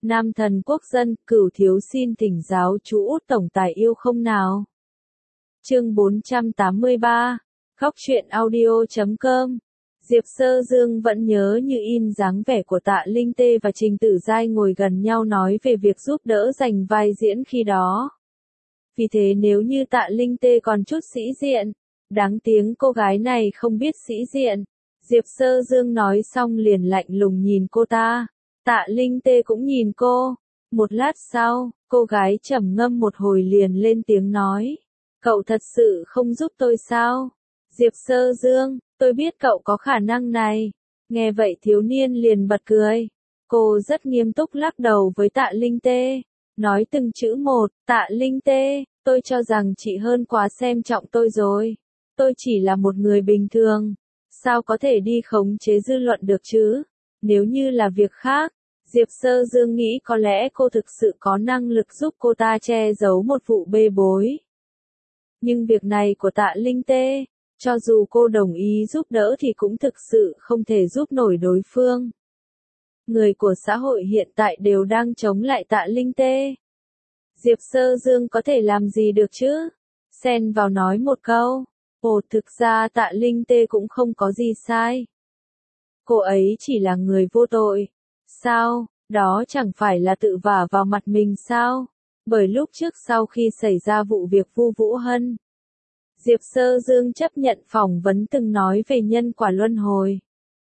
Nam thần quốc dân, Cửu thiếu xin thỉnh giáo chú Út tổng tài yêu không nào. Chương 483, Khóc truyện audio.com. Diệp Sơ Dương vẫn nhớ như in dáng vẻ của Tạ Linh Tê và Trình Tử Giai ngồi gần nhau nói về việc giúp đỡ giành vai diễn khi đó. Vì thế nếu như Tạ Linh Tê còn chút sĩ diện, đáng tiếng cô gái này không biết sĩ diện. Diệp Sơ Dương nói xong liền lạnh lùng nhìn cô ta. Tạ Linh Tê cũng nhìn cô. Một lát sau, cô gái trầm ngâm một hồi liền lên tiếng nói. Cậu thật sự không giúp tôi sao? Diệp Sơ Dương, tôi biết cậu có khả năng này. Nghe vậy thiếu niên liền bật cười. Cô rất nghiêm túc lắc đầu với Tạ Linh Tê. Nói từng chữ một, Tạ Linh Tê, tôi cho rằng chị hơn quá xem trọng tôi rồi. Tôi chỉ là một người bình thường. Sao có thể đi khống chế dư luận được chứ? Nếu như là việc khác, Diệp Sơ Dương nghĩ có lẽ cô thực sự có năng lực giúp cô ta che giấu một vụ bê bối. Nhưng việc này của Tạ Linh Tê, cho dù cô đồng ý giúp đỡ thì cũng thực sự không thể giúp nổi đối phương. Người của xã hội hiện tại đều đang chống lại Tạ Linh Tê. Diệp Sơ Dương có thể làm gì được chứ? Xen vào nói một câu. Ồ, thực ra Tạ Linh Tê cũng không có gì sai. Cô ấy chỉ là người vô tội. Sao, đó chẳng phải là tự vả vào mặt mình sao? Bởi lúc trước sau khi xảy ra vụ việc Vu Vũ Hân, Diệp Sơ Dương chấp nhận phỏng vấn từng nói về nhân quả luân hồi.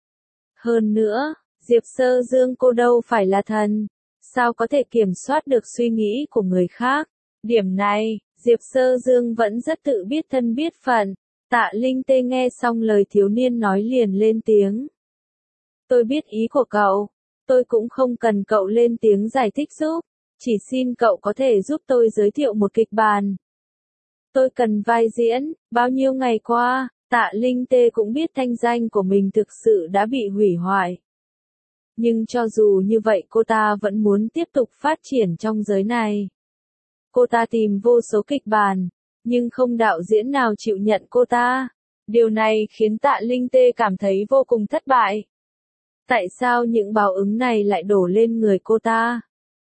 Hơn nữa, Diệp Sơ Dương cô đâu phải là thần, sao có thể kiểm soát được suy nghĩ của người khác? Điểm này, Diệp Sơ Dương vẫn rất tự biết thân biết phận. Tạ Linh Tê nghe xong lời thiếu niên nói liền lên tiếng. Tôi biết ý của cậu, tôi cũng không cần cậu lên tiếng giải thích giúp, chỉ xin cậu có thể giúp tôi giới thiệu một kịch bản. Tôi cần vai diễn, bao nhiêu ngày qua, Tạ Linh Tê cũng biết thanh danh của mình thực sự đã bị hủy hoại. Nhưng cho dù như vậy cô ta vẫn muốn tiếp tục phát triển trong giới này. Cô ta tìm vô số kịch bản, nhưng không đạo diễn nào chịu nhận cô ta. Điều này khiến Tạ Linh Tê cảm thấy vô cùng thất bại. Tại sao những báo ứng này lại đổ lên người cô ta?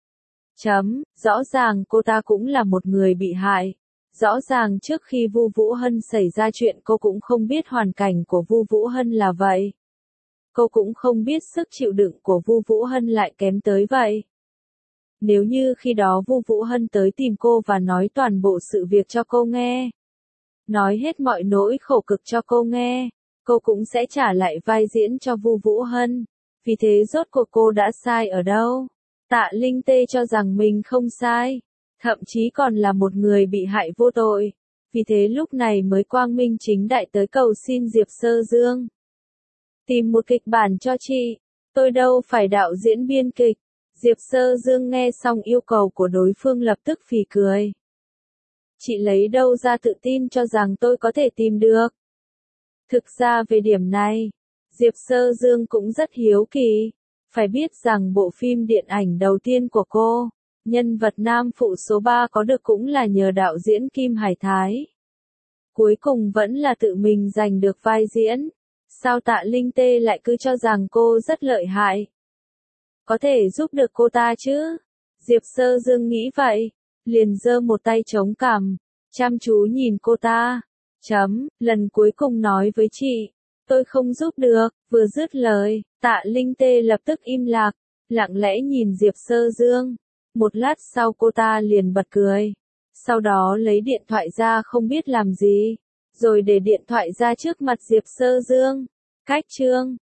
Rõ ràng cô ta cũng là một người bị hại. Rõ ràng trước khi Vu Vũ Hân xảy ra chuyện cô cũng không biết hoàn cảnh của Vu Vũ Hân là vậy. Cô cũng không biết sức chịu đựng của Vu Vũ Hân lại kém tới vậy. Nếu như khi đó Vu Vũ Hân tới tìm cô và nói toàn bộ sự việc cho cô nghe, nói hết mọi nỗi khổ cực cho cô nghe, cô cũng sẽ trả lại vai diễn cho Vu Vũ Hân. Vì thế rốt cuộc cô đã sai ở đâu? Tạ Linh Tê cho rằng mình không sai, thậm chí còn là một người bị hại vô tội. Vì thế lúc này mới quang minh chính đại tới cầu xin Diệp Sơ Dương. Tìm một kịch bản cho chị, tôi đâu phải đạo diễn biên kịch. Diệp Sơ Dương nghe xong yêu cầu của đối phương lập tức phì cười. Chị lấy đâu ra tự tin cho rằng tôi có thể tìm được? Thực ra về điểm này, Diệp Sơ Dương cũng rất hiếu kỳ. Phải biết rằng bộ phim điện ảnh đầu tiên của cô, nhân vật nam phụ số 3 có được cũng là nhờ đạo diễn Kim Hải Thái. Cuối cùng vẫn là tự mình giành được vai diễn. Sao Tạ Linh Tê lại cứ cho rằng cô rất lợi hại? Có thể giúp được cô ta chứ? Diệp Sơ Dương nghĩ vậy, liền giơ một tay chống cằm, chăm chú nhìn cô ta. Lần cuối cùng nói với chị, tôi không giúp được. Vừa dứt lời, Tạ Linh Tê lập tức im lặng, lặng lẽ nhìn Diệp Sơ Dương. Một lát sau cô ta liền bật cười. Sau đó lấy điện thoại ra không biết làm gì, rồi để điện thoại ra trước mặt Diệp Sơ Dương. Cách chương